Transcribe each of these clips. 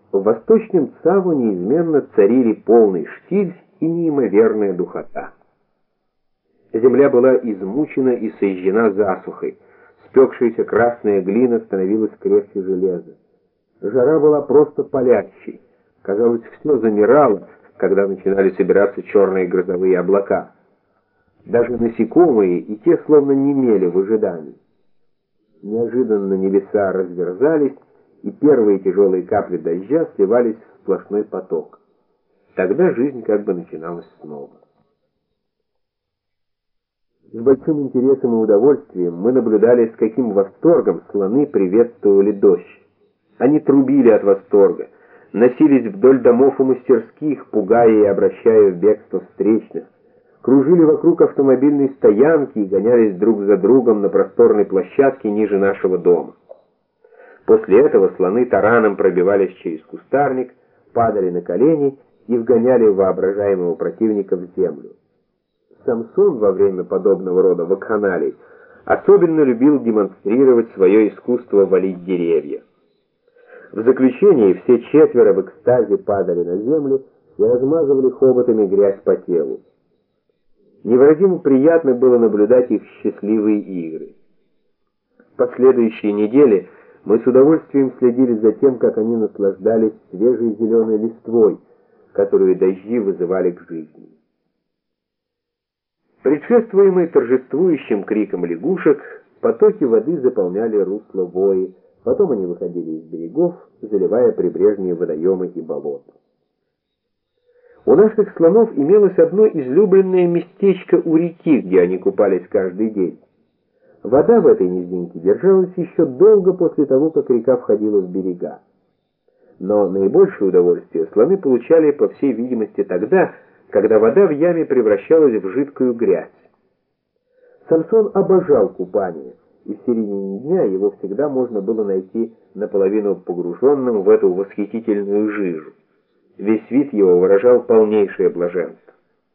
В восточном Цаву неизменно царили полный штиль и неимоверная духота. Земля была измучена и сожжена засухой. Спекшаяся красная глина становилась крепче железа. Жара была просто палящей. Казалось, все замирало, когда начинали собираться черные грозовые облака. Даже насекомые и те словно немели в ожидании. Неожиданно небеса разверзались, и первые тяжелые капли дождя сливались в сплошной поток. Тогда жизнь как бы начиналась снова. С большим интересом и удовольствием мы наблюдали, с каким восторгом слоны приветствовали дождь. Они трубили от восторга, носились вдоль домов и мастерских, пугая и обращая в бегство встречных, кружили вокруг автомобильной стоянки и гонялись друг за другом на просторной площадке ниже нашего дома. После этого слоны тараном пробивались через кустарник, падали на колени и вгоняли воображаемого противника в землю. Самсон во время подобного рода вакханалий особенно любил демонстрировать свое искусство валить деревья. В заключение все четверо в экстазе падали на землю и размазывали хоботами грязь по телу. Невыразимо приятно было наблюдать их счастливые игры. В последующие недели мы с удовольствием следили за тем, как они наслаждались свежей зеленой листвой, которую дожди вызывали к жизни. Предшествуемые торжествующим криком лягушек, потоки воды заполняли русло Вои, потом они выходили из берегов, заливая прибрежные водоемы и болота. У наших слонов имелось одно излюбленное местечко у реки, где они купались каждый день. Вода в этой низинке держалась еще долго после того, как река входила в берега. Но наибольшее удовольствие слоны получали, по всей видимости, тогда, когда вода в яме превращалась в жидкую грязь. Самсон обожал купание, и в середине дня его всегда можно было найти наполовину погруженным в эту восхитительную жижу. Весь вид его выражал полнейшее блаженство.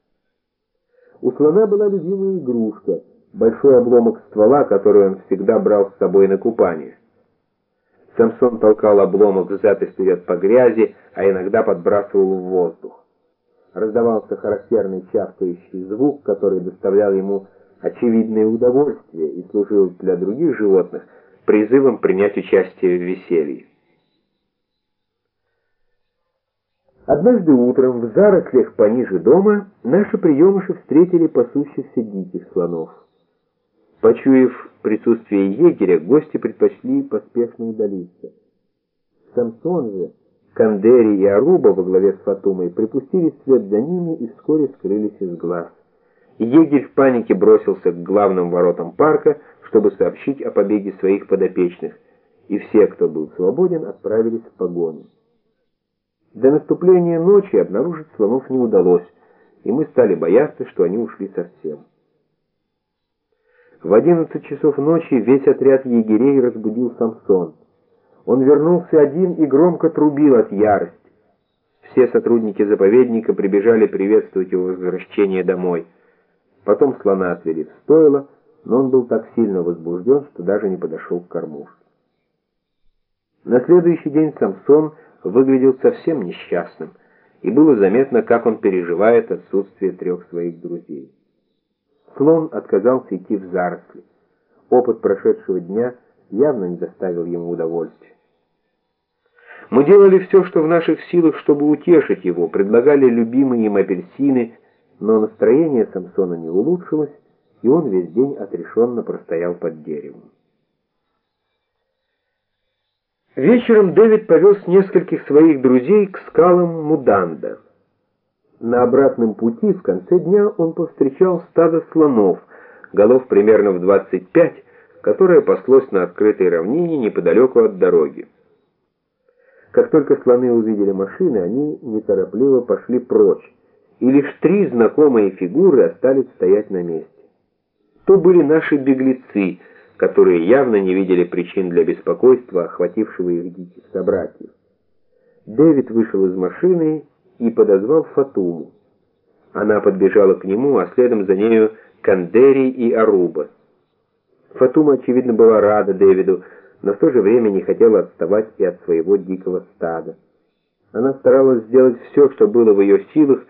У слона была любимая игрушка — большой обломок ствола, который он всегда брал с собой на купание. Самсон толкал обломок взад и вперед по грязи, а иногда подбрасывал в воздух. Раздавался характерный чавкающий звук, который доставлял ему очевидное удовольствие и служил для других животных призывом принять участие в веселье. Однажды утром в зарослях пониже дома наши приемыши встретили пасущихся диких слонов. Почуяв присутствие егеря, гости предпочли поспешно удалиться. Самсон же, Кандери и Аруба во главе с Фатумой припустили вслед за ними и вскоре скрылись из глаз. Егерь в панике бросился к главным воротам парка, чтобы сообщить о побеге своих подопечных, и все, кто был свободен, отправились в погоню. До наступления ночи обнаружить слонов не удалось, и мы стали бояться, что они ушли совсем. В 11 часов ночи весь отряд егерей разбудил Самсон. Он вернулся один и громко трубил от ярости. Все сотрудники заповедника прибежали приветствовать его возвращение домой. Потом слона отвели в стойло, но он был так сильно возбужден, что даже не подошел к кормушке. На следующий день Самсон выглядел совсем несчастным, и было заметно, как он переживает отсутствие 3 своих друзей. Слон отказался идти в заросли. Опыт прошедшего дня явно не доставил ему удовольствия. Мы делали все, что в наших силах, чтобы утешить его, предлагали любимые им апельсины, но настроение Самсона не улучшилось, и он весь день отрешенно простоял под деревом. Вечером Дэвид повез нескольких своих друзей к скалам Муданда. На обратном пути в конце дня он повстречал стадо слонов, голов примерно в 25, которое паслось на открытой равнине неподалеку от дороги. Как только слоны увидели машины, они неторопливо пошли прочь, и лишь 3 знакомые фигуры остались стоять на месте. То были наши беглецы, которые явно не видели причин для беспокойства, охватившего их диких собратьев. Дэвид вышел из машины и подозвал Фатуму. Она подбежала к нему, а следом за нею Кандери и Аруба. Фатума, очевидно, была рада Дэвиду, но в то же время не хотела отставать и от своего дикого стада. Она старалась сделать все, что было в ее силах,